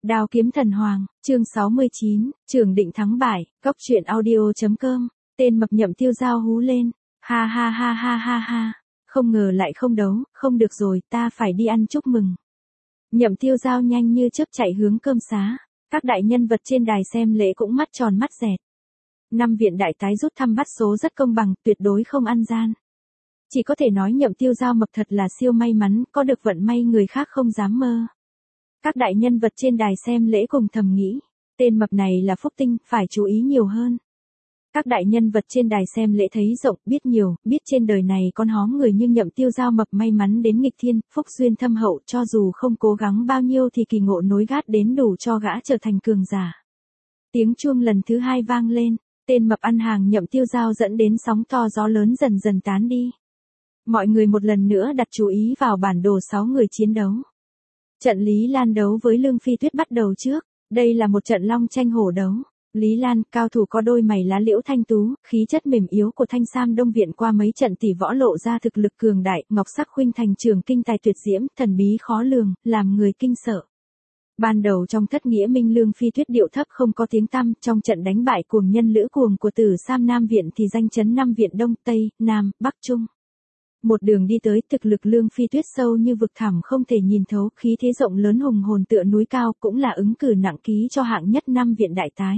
Đao kiếm thần hoàng, chương 69, Trường định thắng bại, Cốc truyện audio.com, tên mập Nhậm Tiêu Dao hú lên, ha ha ha ha ha ha, không ngờ lại không đấu, không được rồi, ta phải đi ăn chúc mừng. Nhậm Tiêu Dao nhanh như chớp chạy hướng cơm xá, các đại nhân vật trên đài xem lễ cũng mắt tròn mắt dẹt. Năm viện đại tái rút thăm bắt số rất công bằng, tuyệt đối không ăn gian. Chỉ có thể nói Nhậm Tiêu Dao mập thật là siêu may mắn, có được vận may người khác không dám mơ. Các đại nhân vật trên đài xem lễ cùng thầm nghĩ, tên mập này là phúc tinh, phải chú ý nhiều hơn. Các đại nhân vật trên đài xem lễ thấy rộng, biết nhiều, biết trên đời này con hóm người như Nhậm Tiêu Dao mập may mắn đến nghịch thiên, phúc duyên thâm hậu, cho dù không cố gắng bao nhiêu thì kỳ ngộ nối gát đến đủ cho gã trở thành cường giả. Tiếng chuông lần thứ hai vang lên, tên mập ăn hàng Nhậm Tiêu Dao dẫn đến sóng to gió lớn dần dần tán đi. Mọi người một lần nữa đặt chú ý vào bản đồ 6 người chiến đấu. Trận Lý Lan đấu với Lương Phi Tuyết bắt đầu trước, đây là một trận long tranh hổ đấu. Lý Lan, cao thủ có đôi mày lá liễu thanh tú, khí chất mềm yếu của Thanh Sam Đông Viện qua mấy trận tỷ võ lộ ra thực lực cường đại, Ngọc Sắc Khuynh thành trường kinh tài tuyệt diễm, thần bí khó lường, làm người kinh sợ. Ban đầu trong thất nghĩa minh Lương Phi Tuyết điệu thấp không có tiếng tăm, trong trận đánh bại cuồng nhân lữ cuồng của Tử Sam Nam Viện thì danh chấn năm viện Đông, Tây, Nam, Bắc Trung. Một đường đi tới, thực lực Lương Phi Tuyết sâu như vực thẳm không thể nhìn thấu, khí thế rộng lớn hùng hồn tựa núi cao, cũng là ứng cử nặng ký cho hạng nhất năm viện đại tái.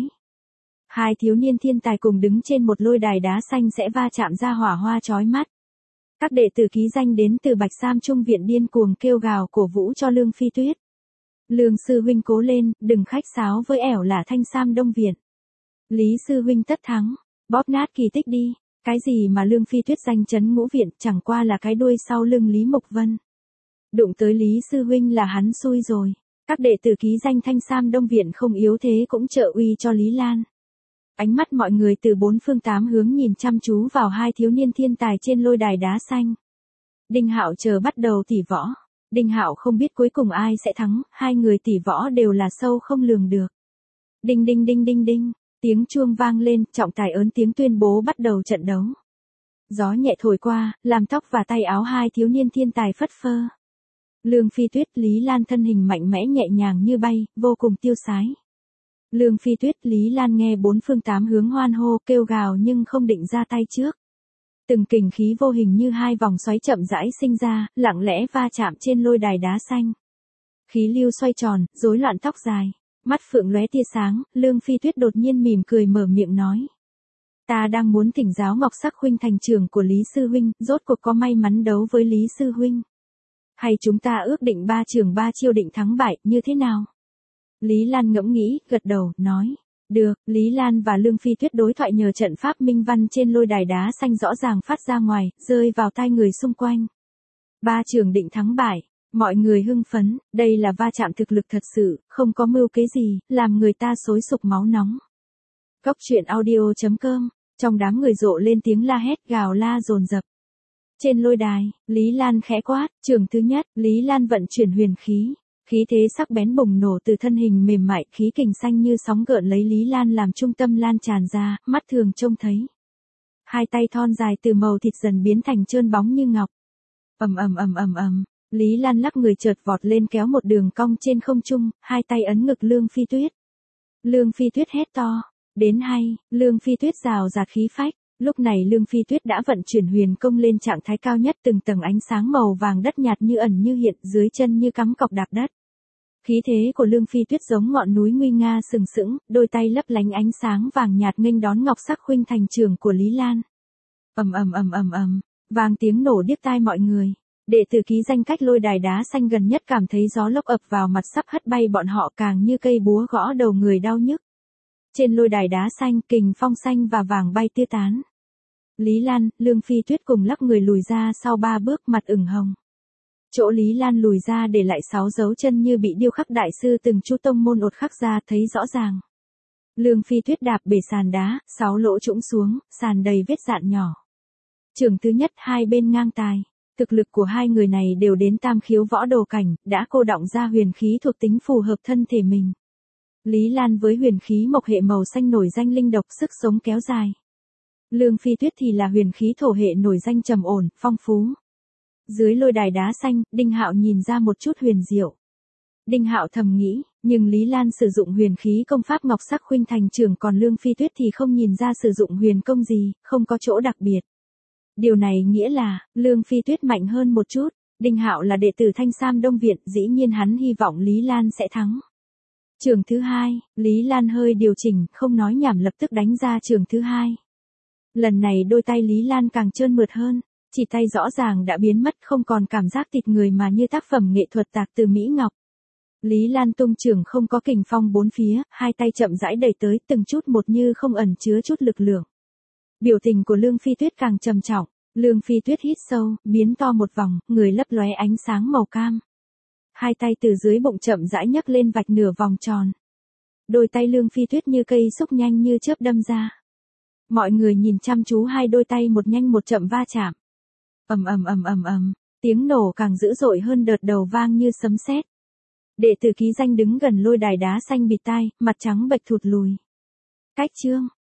Hai thiếu niên thiên tài cùng đứng trên một lôi đài đá xanh sẽ va chạm ra hỏa hoa chói mắt. Các đệ tử ký danh đến từ Bạch Sam Trung Viện điên cuồng kêu gào cổ vũ cho Lương Phi Tuyết. Lương sư huynh cố lên, đừng khách sáo với ẻo là Thanh Sam Đông Viện. Lý sư huynh tất thắng, bóp nát kỳ tích đi. Cái gì mà Lương Phi Tuyết danh chấn ngũ viện, chẳng qua là cái đuôi sau lưng Lý Mục Vân. Đụng tới Lý sư huynh là hắn xui rồi. Các đệ tử ký danh Thanh Sam Đông Viện không yếu thế cũng trợ uy cho Lý Lan. Ánh mắt mọi người từ bốn phương tám hướng nhìn chăm chú vào hai thiếu niên thiên tài trên lôi đài đá xanh. Đinh Hạo chờ bắt đầu tỉ võ. Đinh Hạo không biết cuối cùng ai sẽ thắng, hai người tỉ võ đều là sâu không lường được. Đinh đinh đinh đinh đinh. Tiếng chuông vang lên, trọng tài ớn tiếng tuyên bố bắt đầu trận đấu. Gió nhẹ thổi qua, làm tóc và tay áo hai thiếu niên thiên tài phất phơ. Lương Phi Tuyết, Lý Lan thân hình mạnh mẽ nhẹ nhàng như bay, vô cùng tiêu sái. Lương Phi Tuyết, Lý Lan nghe bốn phương tám hướng hoan hô kêu gào nhưng không định ra tay trước. Từng kình khí vô hình như hai vòng xoáy chậm rãi sinh ra, lặng lẽ va chạm trên lôi đài đá xanh. Khí lưu xoay tròn, rối loạn tóc dài. Mắt phượng lóe tia sáng, Lương Phi Tuyết đột nhiên mỉm cười mở miệng nói. Ta đang muốn thỉnh giáo Ngọc Sắc Khuynh thành trường của Lý Sư Huynh, rốt cuộc có may mắn đấu với Lý Sư Huynh. Hay chúng ta ước định 3 trường 3 chiêu định thắng bại, như thế nào? Lý Lan ngẫm nghĩ, gật đầu, nói. Được, Lý Lan và Lương Phi Tuyết đối thoại nhờ trận pháp minh văn trên lôi đài đá xanh rõ ràng phát ra ngoài, rơi vào tai người xung quanh. 3 trường định thắng bại. Mọi người hưng phấn, đây là va chạm thực lực thật sự, không có mưu kế gì, làm người ta xối sục máu nóng. Cốc truyện audio.com, trong đám người rộ lên tiếng la hét gào la dồn dập. Trên lôi đài, Lý Lan khẽ quát, trường thứ nhất, Lý Lan vận chuyển huyền khí. Khí thế sắc bén bùng nổ từ thân hình mềm mại, khí kình xanh như sóng gợn lấy Lý Lan làm trung tâm lan tràn ra, mắt thường trông thấy. Hai tay thon dài từ màu thịt dần biến thành trơn bóng như ngọc. Ầm ầm ầm ầm ầm. Lý Lan lắc người chợt vọt lên kéo một đường cong trên không trung, hai tay ấn ngực Lương Phi Tuyết. Lương Phi Tuyết hét to, đến hay, Lương Phi Tuyết rào rạt khí phách, lúc này Lương Phi Tuyết đã vận chuyển huyền công lên trạng thái cao nhất, từng tầng ánh sáng màu vàng đất nhạt như ẩn như hiện, dưới chân như cắm cọc đạp đất. Khí thế của Lương Phi Tuyết giống ngọn núi nguy nga sừng sững, đôi tay lấp lánh ánh sáng vàng nhạt nghênh đón Ngọc Sắc Khuynh thành trường của Lý Lan. Ầm ầm ầm ầm ầm, vang tiếng nổ điếc tai mọi người. Đệ tử ký danh cách lôi đài đá xanh gần nhất cảm thấy gió lốc ập vào mặt sắp hất bay bọn họ càng như cây búa gõ đầu người đau nhức. Trên lôi đài đá xanh, kình phong xanh và vàng bay tứ tán. Lý Lan, Lương Phi Tuyết cùng lắc người lùi ra sau 3 bước mặt ửng hồng. Chỗ Lý Lan lùi ra để lại 6 dấu chân như bị điêu khắc đại sư từng chu tông môn ột khắc ra thấy rõ ràng. Lương Phi Tuyết đạp bể sàn đá, 6 lỗ trũng xuống, sàn đầy vết dạn nhỏ. Trường thứ nhất hai bên ngang tài. Thực lực của hai người này đều đến tam khiếu võ đồ cảnh, đã cô đọng ra huyền khí thuộc tính phù hợp thân thể mình. Lý Lan với huyền khí mộc hệ màu xanh nổi danh linh độc sức sống kéo dài. Lương Phi Tuyết thì là huyền khí thổ hệ nổi danh trầm ổn, phong phú. Dưới lôi đài đá xanh, Đinh Hạo nhìn ra một chút huyền diệu. Đinh Hạo thầm nghĩ, Nhưng Lý Lan sử dụng huyền khí công pháp Ngọc Sắc Khuynh Thành Trưởng, còn Lương Phi Tuyết thì không nhìn ra sử dụng huyền công gì, không có chỗ đặc biệt. Điều này nghĩa là, Lương Phi Tuyết mạnh hơn một chút. Đinh Hạo là đệ tử Thanh Sam Đông Viện, dĩ nhiên hắn hy vọng Lý Lan sẽ thắng. Trường thứ hai, Lý Lan hơi điều chỉnh, không nói nhảm lập tức đánh ra trường thứ hai. Lần này đôi tay Lý Lan càng trơn mượt hơn, chỉ tay rõ ràng đã biến mất, không còn cảm giác thịt người mà như tác phẩm nghệ thuật tạc từ Mỹ Ngọc. Lý Lan tung trường không có kình phong bốn phía, hai tay chậm rãi đẩy tới, từng chút một như không ẩn chứa chút lực lượng. Biểu tình của Lương Phi Tuyết càng trầm trọng, Lương Phi Tuyết hít sâu, biến to một vòng, người lấp lóe ánh sáng màu cam. Hai tay từ dưới bụng chậm rãi nhấc lên vạch nửa vòng tròn. Đôi tay Lương Phi Tuyết như cây xúc nhanh như chớp đâm ra. Mọi người nhìn chăm chú hai đôi tay một nhanh một chậm va chạm. Ầm ầm ầm ầm ầm, tiếng nổ càng dữ dội hơn, đợt đầu vang như sấm sét. Đệ tử ký danh đứng gần lôi đài đá xanh bịt tai, mặt trắng bệch thụt lùi. Cách chương